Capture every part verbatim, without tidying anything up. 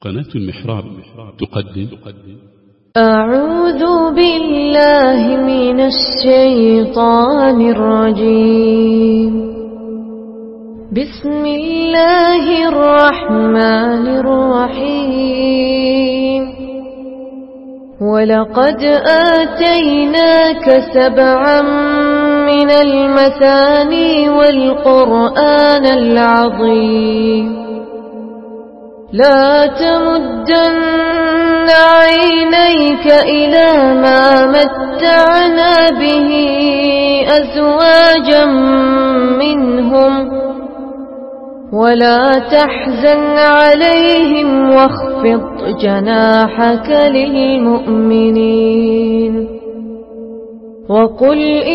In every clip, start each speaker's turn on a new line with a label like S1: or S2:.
S1: قناة المحراب تقدم
S2: أعوذ بالله من الشيطان الرجيم. بسم الله الرحمن الرحيم. ولقد آتيناك سبعا من المثاني والقرآن العظيم. لا تمدن عينيك إلى ما متعنا به أزواجا منهم ولا تحزن عليهم واخفض جناحك للمؤمنين وقل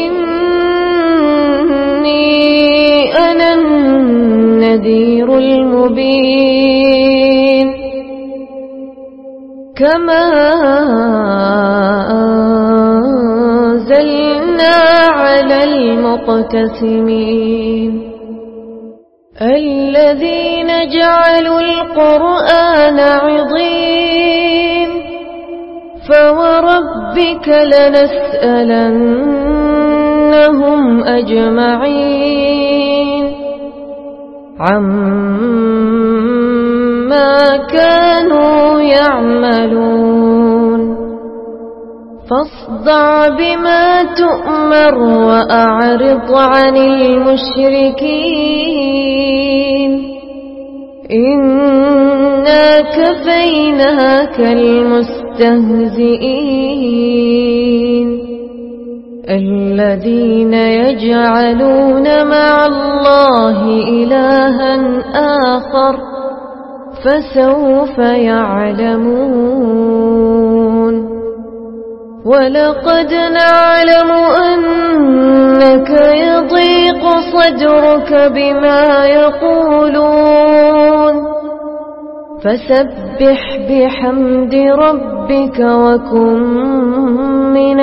S2: إني أنا النذير المبين. كما أنزلنا على المقتسمين الذين جعلوا القرآن عضين. فوربك لنسألنهم أجمعين عما كانوا يعملون. فاصدع بما تؤمر وأعرض عن المشركين إنا كفيناك المستهزئين الذين يجعلون مع الله إلها آخر فسوف يعلمون. ولقد نعلم أنك يضيق صدرك بما يقولون فسبح بحمد ربك وكن من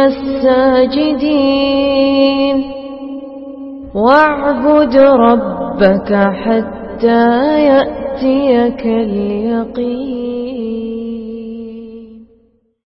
S2: الساجدين واعبد ربك حتى يأتيك اليقين.